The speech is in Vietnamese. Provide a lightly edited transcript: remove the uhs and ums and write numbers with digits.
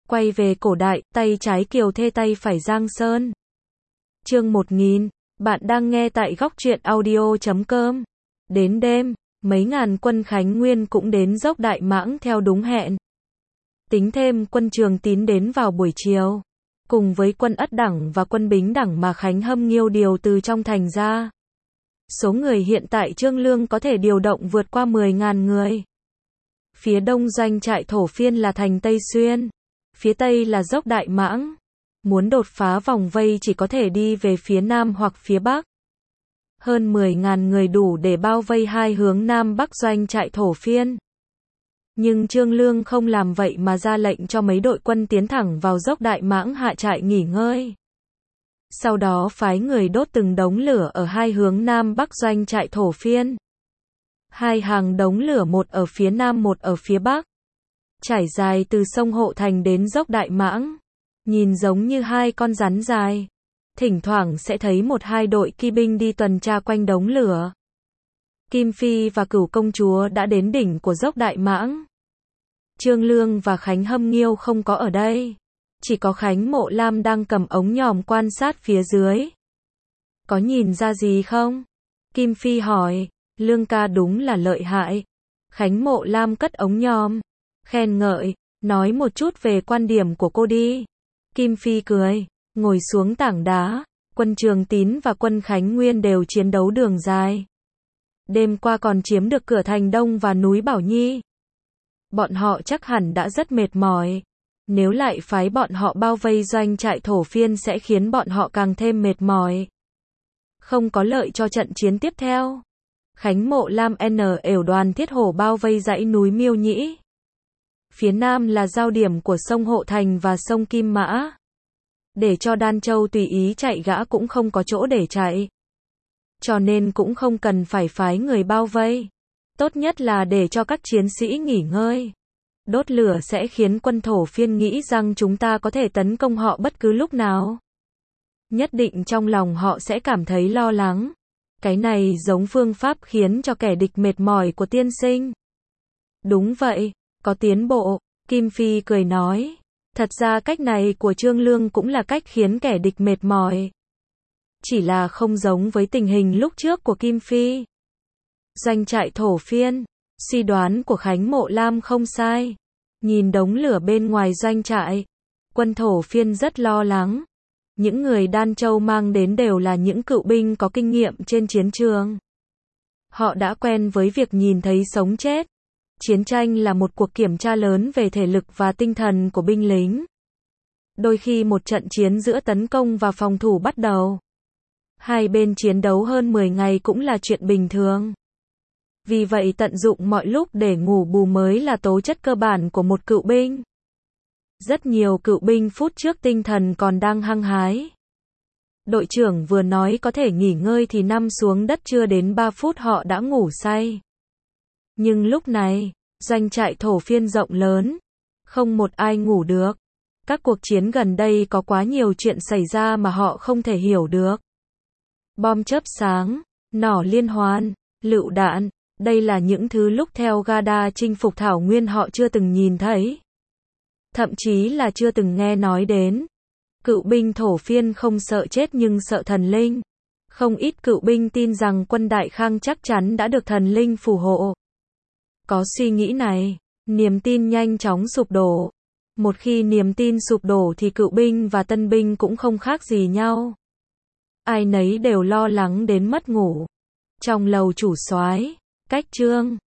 Quay về cổ đại, tay trái Kiều Thê tay phải Giang Sơn. Chương 1000, bạn đang nghe tại góc truyện audio.com. Đến đêm, mấy ngàn quân Khánh Nguyên cũng đến dốc Đại Mãng theo đúng hẹn. Tính thêm quân Trường Tín đến vào buổi chiều, cùng với quân Ất Đẳng và quân Bính Đẳng mà Khánh Hâm Nghiêu điều từ trong thành ra. Số người hiện tại Trương Lương có thể điều động vượt qua 10.000 người. Phía đông doanh trại thổ phiên là thành Tây Xuyên, phía tây là dốc Đại Mãng. Muốn đột phá vòng vây chỉ có thể đi về phía nam hoặc phía bắc. Hơn 10.000 người đủ để bao vây hai hướng nam bắc doanh trại thổ phiên. Nhưng Trương Lương không làm vậy mà ra lệnh cho mấy đội quân tiến thẳng vào dốc Đại Mãng hạ trại nghỉ ngơi. Sau đó phái người đốt từng đống lửa ở hai hướng nam bắc doanh trại thổ phiên. Hai hàng đống lửa, một ở phía nam một ở phía bắc, trải dài từ sông Hộ Thành đến dốc Đại Mãng, nhìn giống như hai con rắn dài. Thỉnh thoảng sẽ thấy một hai đội kỵ binh đi tuần tra quanh đống lửa. Kim Phi và Cửu công chúa đã đến đỉnh của dốc Đại Mãng. Trương Lương và Khánh Hâm Nghiêu không có ở đây, chỉ có Khánh Mộ Lam đang cầm ống nhòm quan sát phía dưới. Có nhìn ra gì không? Kim Phi hỏi. Lương ca đúng là lợi hại. Khánh Mộ Lam cất ống nhòm, khen ngợi, nói một chút về quan điểm của cô đi. Kim Phi cười, ngồi xuống tảng đá. Quân Trường Tín và quân Khánh Nguyên đều chiến đấu đường dài. Đêm qua còn chiếm được cửa thành Đông và núi Bảo Nhi. Bọn họ chắc hẳn đã rất mệt mỏi. Nếu lại phái bọn họ bao vây doanh trại thổ phiên sẽ khiến bọn họ càng thêm mệt mỏi. Không có lợi cho trận chiến tiếp theo. Khánh Mộ Lam ẻo đoàn Thiết Hổ bao vây dãy núi Miêu Nhĩ. Phía nam là giao điểm của sông Hộ Thành và sông Kim Mã. Để cho Đan Châu tùy ý chạy gã cũng không có chỗ để chạy. Cho nên cũng không cần phải phái người bao vây. Tốt nhất là để cho các chiến sĩ nghỉ ngơi. Đốt lửa sẽ khiến quân thổ phiên nghĩ rằng chúng ta có thể tấn công họ bất cứ lúc nào. Nhất định trong lòng họ sẽ cảm thấy lo lắng. Cái này giống phương pháp khiến cho kẻ địch mệt mỏi của tiên sinh. Đúng vậy, có tiến bộ, Kim Phi cười nói. Thật ra cách này của Trương Lương cũng là cách khiến kẻ địch mệt mỏi. Chỉ là không giống với tình hình lúc trước của Kim Phi. Doanh trại thổ phiên, suy đoán của Khánh Mộ Lam không sai. Nhìn đống lửa bên ngoài doanh trại, quân thổ phiên rất lo lắng. Những người Đan Châu mang đến đều là những cựu binh có kinh nghiệm trên chiến trường. Họ đã quen với việc nhìn thấy sống chết. Chiến tranh là một cuộc kiểm tra lớn về thể lực và tinh thần của binh lính. Đôi khi một trận chiến giữa tấn công và phòng thủ bắt đầu. Hai bên chiến đấu hơn 10 ngày cũng là chuyện bình thường. Vì vậy tận dụng mọi lúc để ngủ bù mới là tố chất cơ bản của một cựu binh. Rất nhiều cựu binh phút trước tinh thần còn đang hăng hái. Đội trưởng vừa nói có thể nghỉ ngơi thì nằm xuống đất chưa đến 3 phút họ đã ngủ say. Nhưng lúc này, doanh trại thổ phiên rộng lớn, không một ai ngủ được. Các cuộc chiến gần đây có quá nhiều chuyện xảy ra mà họ không thể hiểu được. Bom chớp sáng, nỏ liên hoàn, lựu đạn, đây là những thứ lúc theo Gada chinh phục Thảo Nguyên họ chưa từng nhìn thấy. Thậm chí là chưa từng nghe nói đến. Cựu binh thổ phiên không sợ chết nhưng sợ thần linh. Không ít cựu binh tin rằng quân Đại Khang chắc chắn đã được thần linh phù hộ. Có suy nghĩ này, niềm tin nhanh chóng sụp đổ. Một khi niềm tin sụp đổ thì cựu binh và tân binh cũng không khác gì nhau. Ai nấy đều lo lắng đến mất ngủ. Trong lầu chủ soái, Cách Trương